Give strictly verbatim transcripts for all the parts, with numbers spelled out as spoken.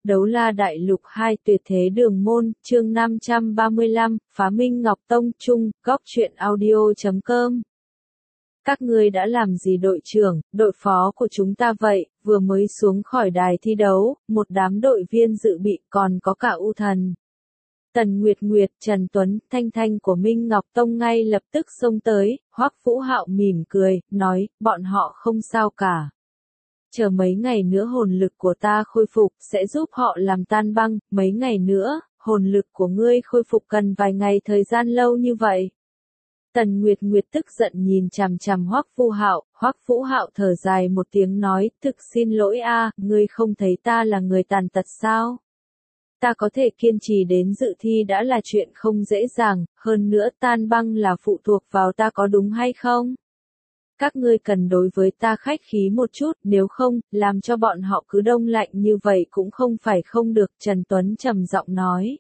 Đấu La Đại Lục hai Tuyệt Thế Đường Môn, chương năm trăm ba mươi lăm, Phá Minh Ngọc Tông Trung, góc truyện audio chấm com. Các ngươi đã làm gì đội trưởng, đội phó của chúng ta vậy, vừa mới xuống khỏi đài thi đấu, một đám đội viên dự bị còn có cả U Thần. Tần Nguyệt Nguyệt, Trần Tuấn, Thanh Thanh của Minh Ngọc Tông ngay lập tức xông tới, Hoắc Vũ Hạo mỉm cười, nói, bọn họ không sao cả. Chờ mấy ngày nữa hồn lực của ta khôi phục, sẽ giúp họ làm tan băng, mấy ngày nữa, hồn lực của ngươi khôi phục cần vài ngày thời gian lâu như vậy. Tần Nguyệt Nguyệt tức giận nhìn chằm chằm Hoắc Vũ Hạo, Hoắc Vũ Hạo thở dài một tiếng nói, thực xin lỗi a, ngươi không thấy ta là người tàn tật sao? Ta có thể kiên trì đến dự thi đã là chuyện không dễ dàng, hơn nữa tan băng là phụ thuộc vào ta có đúng hay không? Các ngươi cần đối với ta khách khí một chút, nếu không, làm cho bọn họ cứ đông lạnh như vậy cũng không phải không được, Trần Tuấn trầm giọng nói.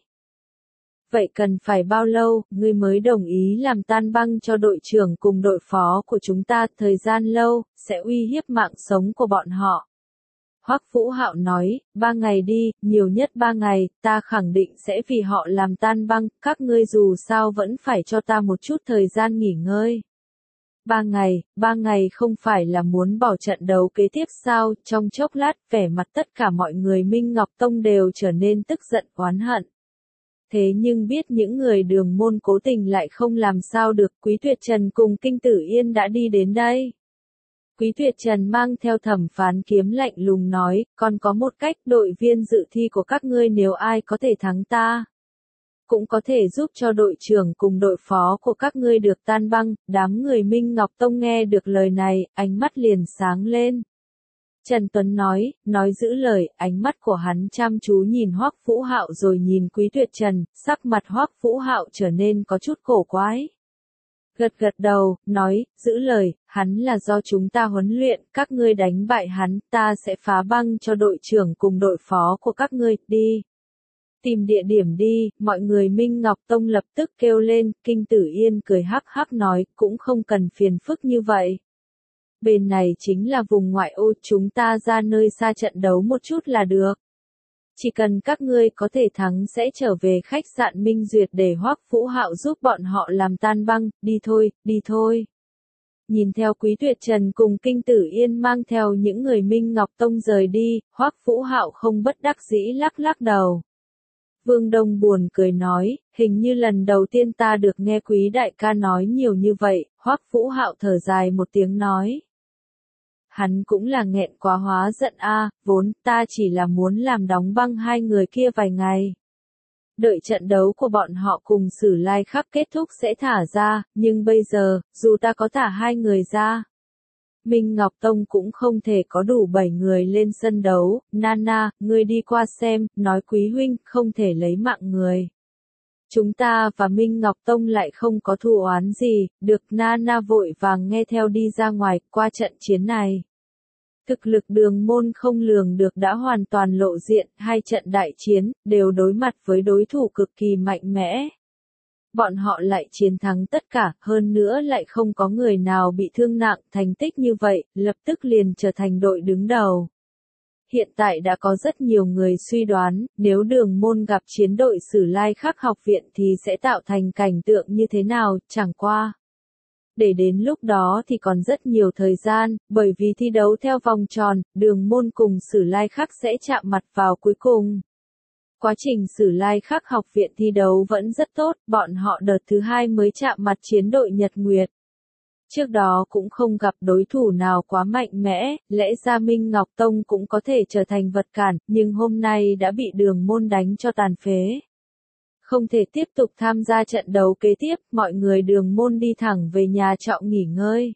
Vậy cần phải bao lâu, ngươi mới đồng ý làm tan băng cho đội trưởng cùng đội phó của chúng ta, thời gian lâu, sẽ uy hiếp mạng sống của bọn họ. Hoắc Vũ Hạo nói, ba ngày đi, nhiều nhất ba ngày, ta khẳng định sẽ vì họ làm tan băng, các ngươi dù sao vẫn phải cho ta một chút thời gian nghỉ ngơi. Ba ngày, ba ngày không phải là muốn bỏ trận đấu kế tiếp sao, trong chốc lát, vẻ mặt tất cả mọi người Minh Ngọc Tông đều trở nên tức giận oán hận. Thế nhưng biết những người Đường Môn cố tình lại không làm sao được, Quý Tuyệt Trần cùng Kinh Tử Yên đã đi đến đây. Quý Tuyệt Trần mang theo thẩm phán kiếm lạnh lùng nói, còn có một cách, đội viên dự thi của các ngươi nếu ai có thể thắng ta, cũng có thể giúp cho đội trưởng cùng đội phó của các ngươi được tan băng. Đám người Minh Ngọc Tông nghe được lời này, ánh mắt liền sáng lên. Trần Tuấn nói, nói giữ lời, ánh mắt của hắn chăm chú nhìn Hoắc Vũ Hạo rồi nhìn Quý Tuyệt Trần, sắc mặt Hoắc Vũ Hạo trở nên có chút cổ quái. Gật gật đầu, nói, giữ lời, hắn là do chúng ta huấn luyện, các ngươi đánh bại hắn, ta sẽ phá băng cho đội trưởng cùng đội phó của các ngươi, đi. Tìm địa điểm đi, mọi người Minh Ngọc Tông lập tức kêu lên, Kinh Tử Yên cười hắc hắc nói, cũng không cần phiền phức như vậy. Bên này chính là vùng ngoại ô, chúng ta ra nơi xa trận đấu một chút là được. Chỉ cần các ngươi có thể thắng sẽ trở về khách sạn Minh Duyệt để Hoắc Vũ Hạo giúp bọn họ làm tan băng, đi thôi, đi thôi. Nhìn theo Quý Tuyệt Trần cùng Kinh Tử Yên mang theo những người Minh Ngọc Tông rời đi, Hoắc Vũ Hạo không bất đắc dĩ lắc lắc đầu. Vương Đông buồn cười nói, hình như lần đầu tiên ta được nghe Quý đại ca nói nhiều như vậy, Hoắc Vũ Hạo thở dài một tiếng nói. Hắn cũng là nghẹn quá hóa giận a, vốn ta chỉ là muốn làm đóng băng hai người kia vài ngày. Đợi trận đấu của bọn họ cùng Sử Lai Khắc kết thúc sẽ thả ra, nhưng bây giờ, dù ta có thả hai người ra, Minh Ngọc Tông cũng không thể có đủ bảy người lên sân đấu. Nana, ngươi đi qua xem, nói Quý huynh không thể lấy mạng người. Chúng ta và Minh Ngọc Tông lại không có thù oán gì, được. Nana vội vàng nghe theo đi ra ngoài, qua trận chiến này. Thực lực Đường Môn không lường được đã hoàn toàn lộ diện, hai trận đại chiến, đều đối mặt với đối thủ cực kỳ mạnh mẽ. Bọn họ lại chiến thắng tất cả, hơn nữa lại không có người nào bị thương nặng, thành tích như vậy, lập tức liền trở thành đội đứng đầu. Hiện tại đã có rất nhiều người suy đoán, nếu Đường Môn gặp chiến đội Sử Lai Khắc học viện thì sẽ tạo thành cảnh tượng như thế nào, chẳng qua. Để đến lúc đó thì còn rất nhiều thời gian, bởi vì thi đấu theo vòng tròn, Đường Môn cùng Sử Lai Khắc sẽ chạm mặt vào cuối cùng. Quá trình Sử Lai Khắc học viện thi đấu vẫn rất tốt, bọn họ đợt thứ hai mới chạm mặt chiến đội Nhật Nguyệt. Trước đó cũng không gặp đối thủ nào quá mạnh mẽ, lẽ ra Minh Ngọc Tông cũng có thể trở thành vật cản, nhưng hôm nay đã bị Đường Môn đánh cho tàn phế. Không thể tiếp tục tham gia trận đấu kế tiếp, mọi người Đường Môn đi thẳng về nhà trọ nghỉ ngơi.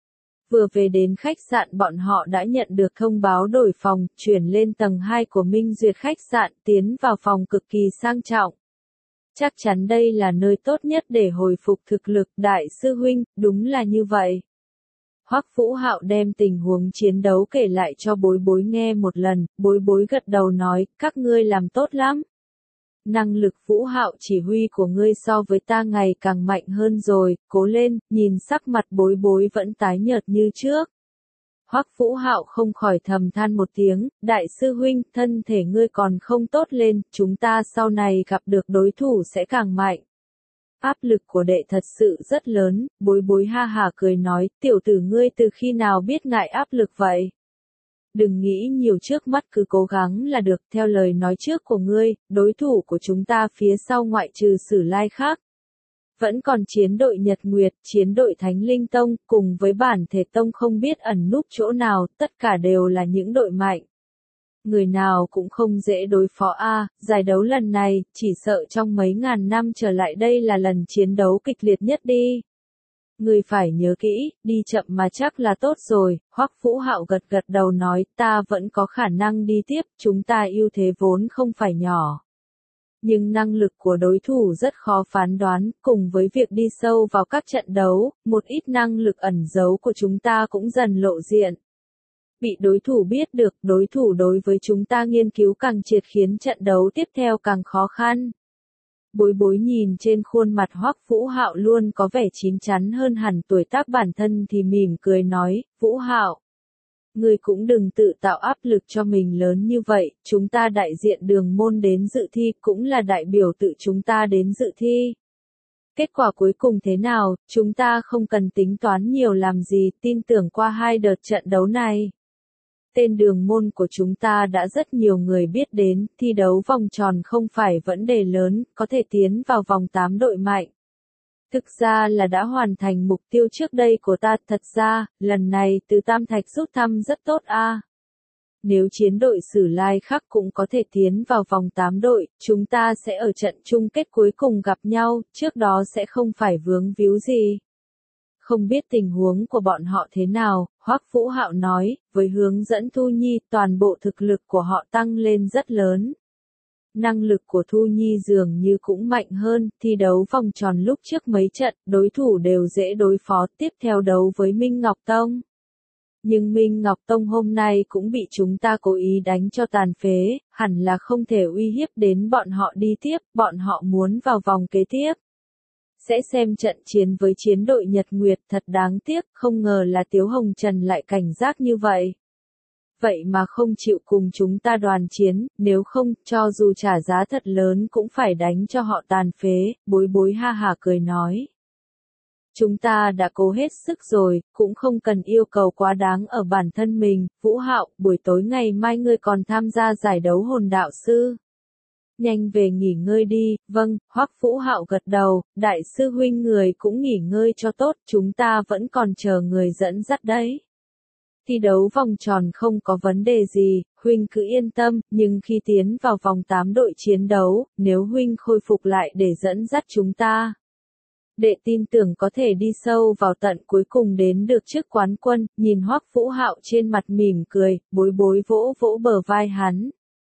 Vừa về đến khách sạn bọn họ đã nhận được thông báo đổi phòng, chuyển lên tầng hai của Minh Duyệt khách sạn, tiến vào phòng cực kỳ sang trọng. Chắc chắn đây là nơi tốt nhất để hồi phục thực lực, đại sư huynh, đúng là như vậy. Hoắc Vũ Hạo đem tình huống chiến đấu kể lại cho Bối Bối nghe một lần, Bối Bối gật đầu nói, các ngươi làm tốt lắm. Năng lực Vũ Hạo chỉ huy của ngươi so với ta ngày càng mạnh hơn rồi, cố lên, nhìn sắc mặt Bối Bối vẫn tái nhợt như trước. Hoắc Vũ Hạo không khỏi thầm than một tiếng, đại sư huynh, thân thể ngươi còn không tốt lên, chúng ta sau này gặp được đối thủ sẽ càng mạnh. Áp lực của đệ thật sự rất lớn, Bối Bối ha hà cười nói, tiểu tử ngươi từ khi nào biết ngại áp lực vậy? Đừng nghĩ nhiều, trước mắt cứ cố gắng là được, theo lời nói trước của ngươi, đối thủ của chúng ta phía sau ngoại trừ Sử Lai khác. Vẫn còn chiến đội Nhật Nguyệt, chiến đội Thánh Linh Tông, cùng với bản thể tông không biết ẩn núp chỗ nào, tất cả đều là những đội mạnh. Người nào cũng không dễ đối phó a, giải đấu lần này, chỉ sợ trong mấy ngàn năm trở lại đây là lần chiến đấu kịch liệt nhất đi. Người phải nhớ kỹ, đi chậm mà chắc là tốt rồi, Hoắc Vũ Hạo gật gật đầu nói, ta vẫn có khả năng đi tiếp, chúng ta ưu thế vốn không phải nhỏ. Nhưng năng lực của đối thủ rất khó phán đoán, cùng với việc đi sâu vào các trận đấu, một ít năng lực ẩn giấu của chúng ta cũng dần lộ diện. Bị đối thủ biết được, đối thủ đối với chúng ta nghiên cứu càng triệt khiến trận đấu tiếp theo càng khó khăn. Bối Bối nhìn trên khuôn mặt Hoắc Vũ Hạo luôn có vẻ chín chắn hơn hẳn tuổi tác bản thân thì mỉm cười nói, Vũ Hạo, ngươi cũng đừng tự tạo áp lực cho mình lớn như vậy, chúng ta đại diện Đường Môn đến dự thi cũng là đại biểu tự chúng ta đến dự thi. Kết quả cuối cùng thế nào, chúng ta không cần tính toán nhiều làm gì, tin tưởng qua hai đợt trận đấu này. Tên Đường Môn của chúng ta đã rất nhiều người biết đến, thi đấu vòng tròn không phải vấn đề lớn, có thể tiến vào vòng tám đội mạnh. Thực ra là đã hoàn thành mục tiêu trước đây của ta, thật ra, lần này từ Tam Thạch rút thăm rất tốt a. Nếu chiến đội Sử Lai khác cũng có thể tiến vào vòng tám đội, chúng ta sẽ ở trận chung kết cuối cùng gặp nhau, trước đó sẽ không phải vướng víu gì. Không biết tình huống của bọn họ thế nào, Hoắc Vũ Hạo nói, với hướng dẫn Thu Nhi, toàn bộ thực lực của họ tăng lên rất lớn. Năng lực của Thu Nhi dường như cũng mạnh hơn, thi đấu vòng tròn lúc trước mấy trận, đối thủ đều dễ đối phó, tiếp theo đấu với Minh Ngọc Tông. Nhưng Minh Ngọc Tông hôm nay cũng bị chúng ta cố ý đánh cho tàn phế, hẳn là không thể uy hiếp đến bọn họ đi tiếp, bọn họ muốn vào vòng kế tiếp. Sẽ xem trận chiến với chiến đội Nhật Nguyệt, thật đáng tiếc, không ngờ là Tiếu Hồng Trần lại cảnh giác như vậy. Vậy mà không chịu cùng chúng ta đoàn chiến, nếu không, cho dù trả giá thật lớn cũng phải đánh cho họ tàn phế, Bối Bối ha hà cười nói. Chúng ta đã cố hết sức rồi, cũng không cần yêu cầu quá đáng ở bản thân mình, Vũ Hạo, buổi tối ngày mai ngươi còn tham gia giải đấu hồn đạo sư. Nhanh về nghỉ ngơi đi, vâng, Hoắc Vũ Hạo gật đầu, đại sư huynh người cũng nghỉ ngơi cho tốt, chúng ta vẫn còn chờ người dẫn dắt đấy. Thi đấu vòng tròn không có vấn đề gì, huynh cứ yên tâm, nhưng khi tiến vào vòng tám đội chiến đấu, nếu huynh khôi phục lại để dẫn dắt chúng ta. Đệ tin tưởng có thể đi sâu vào tận cuối cùng đến được chức quán quân, nhìn Hoắc Vũ Hạo trên mặt mỉm cười, Bối Bối vỗ vỗ bờ vai hắn.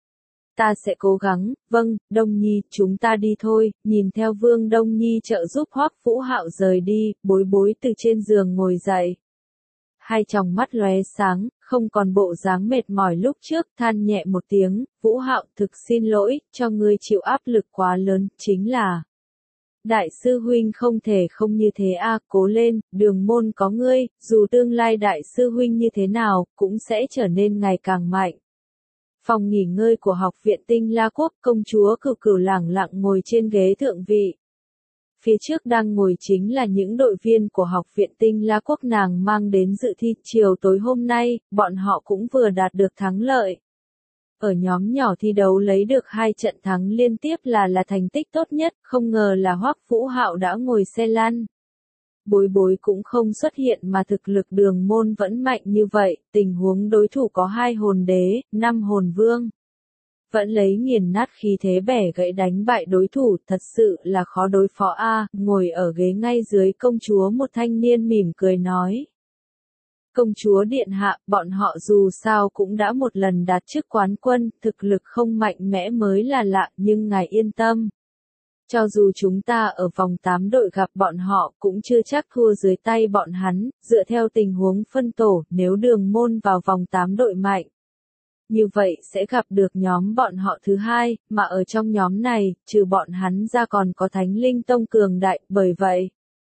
Ta sẽ cố gắng, vâng, Đông Nhi, chúng ta đi thôi, nhìn theo Vương Đông Nhi trợ giúp Hoắc Vũ Hạo rời đi, Bối Bối từ trên giường ngồi dậy. Hai tròng mắt lóe sáng, không còn bộ dáng mệt mỏi lúc trước, than nhẹ một tiếng, Vũ Hạo thực xin lỗi, cho ngươi chịu áp lực quá lớn, chính là... Đại sư huynh không thể không như thế a, cố lên, Đường Môn có ngươi, dù tương lai đại sư huynh như thế nào, cũng sẽ trở nên ngày càng mạnh. Phòng nghỉ ngơi của học viện Tinh La Quốc, công chúa Cửu Cửu lẳng lặng ngồi trên ghế thượng vị. Phía trước đang ngồi chính là những đội viên của học viện Tinh La Quốc nàng mang đến dự thi, chiều tối hôm nay, bọn họ cũng vừa đạt được thắng lợi. Ở nhóm nhỏ thi đấu lấy được hai trận thắng liên tiếp là là thành tích tốt nhất, không ngờ là Hoắc Vũ Hạo đã ngồi xe lăn. Bối Bối cũng không xuất hiện mà thực lực Đường Môn vẫn mạnh như vậy, tình huống đối thủ có hai hồn đế, năm hồn vương. Vẫn lấy nghiền nát khí thế bẻ gãy đánh bại đối thủ, thật sự là khó đối phó a. Ngồi ở ghế ngay dưới công chúa một thanh niên mỉm cười nói. Công chúa điện hạ, bọn họ dù sao cũng đã một lần đạt chức quán quân, thực lực không mạnh mẽ mới là lạ, nhưng ngài yên tâm. Cho dù chúng ta ở vòng tám đội gặp bọn họ cũng chưa chắc thua dưới tay bọn hắn, dựa theo tình huống phân tổ, nếu Đường Môn vào vòng tám đội mạnh. Như vậy sẽ gặp được nhóm bọn họ thứ hai, mà ở trong nhóm này, trừ bọn hắn ra còn có Thánh Linh Tông cường đại, bởi vậy.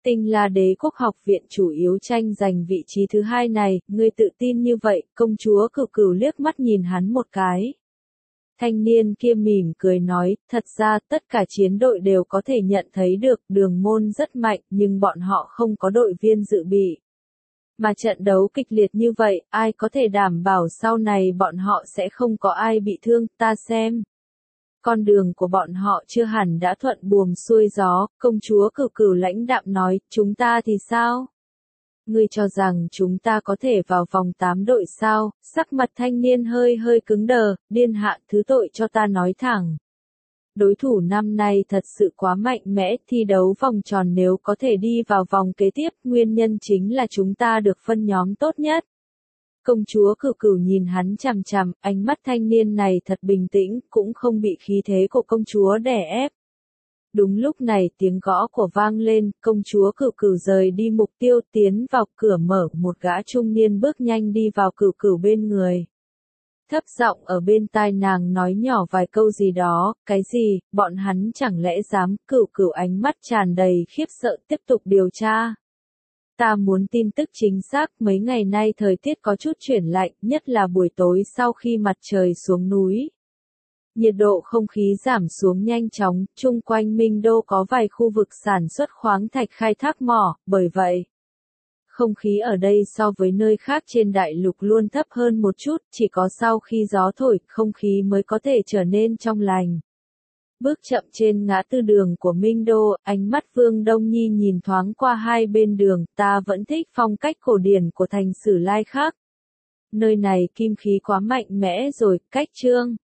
Tinh La Đế quốc học viện chủ yếu tranh giành vị trí thứ hai này, ngươi tự tin như vậy, công chúa Cửu Cửu liếc mắt nhìn hắn một cái. Thanh niên kia mỉm cười nói, thật ra tất cả chiến đội đều có thể nhận thấy được Đường Môn rất mạnh nhưng bọn họ không có đội viên dự bị. Mà trận đấu kịch liệt như vậy, ai có thể đảm bảo sau này bọn họ sẽ không có ai bị thương, ta xem. Con đường của bọn họ chưa hẳn đã thuận buồm xuôi gió, công chúa Cửu Cửu lãnh đạm nói, chúng ta thì sao? Ngươi cho rằng chúng ta có thể vào vòng tám đội sao? Sắc mặt thanh niên hơi hơi cứng đờ, điên hạ thứ tội cho ta nói thẳng. Đối thủ năm nay thật sự quá mạnh mẽ, thi đấu vòng tròn nếu có thể đi vào vòng kế tiếp, nguyên nhân chính là chúng ta được phân nhóm tốt nhất. Công chúa Cửu Cửu nhìn hắn chằm chằm, ánh mắt thanh niên này thật bình tĩnh, cũng không bị khí thế của công chúa đè ép. Đúng lúc này tiếng gõ của vang lên, công chúa Cửu Cửu rời đi mục tiêu tiến vào cửa mở, một gã trung niên bước nhanh đi vào Cửu Cửu bên người. Thấp giọng ở bên tai nàng nói nhỏ vài câu gì đó, cái gì, bọn hắn chẳng lẽ dám, Cửu Cửu ánh mắt tràn đầy khiếp sợ tiếp tục điều tra. Ta muốn tin tức chính xác, mấy ngày nay thời tiết có chút chuyển lạnh, nhất là buổi tối sau khi mặt trời xuống núi. Nhiệt độ không khí giảm xuống nhanh chóng, chung quanh Minh Đô có vài khu vực sản xuất khoáng thạch khai thác mỏ, bởi vậy, không khí ở đây so với nơi khác trên đại lục luôn thấp hơn một chút, chỉ có sau khi gió thổi, không khí mới có thể trở nên trong lành. Bước chậm trên ngã tư đường của Minh Đô, ánh mắt Vương Đông Nhi nhìn thoáng qua hai bên đường, ta vẫn thích phong cách cổ điển của thành Sử Lai khác. Nơi này kim khí quá mạnh mẽ rồi, cách trương.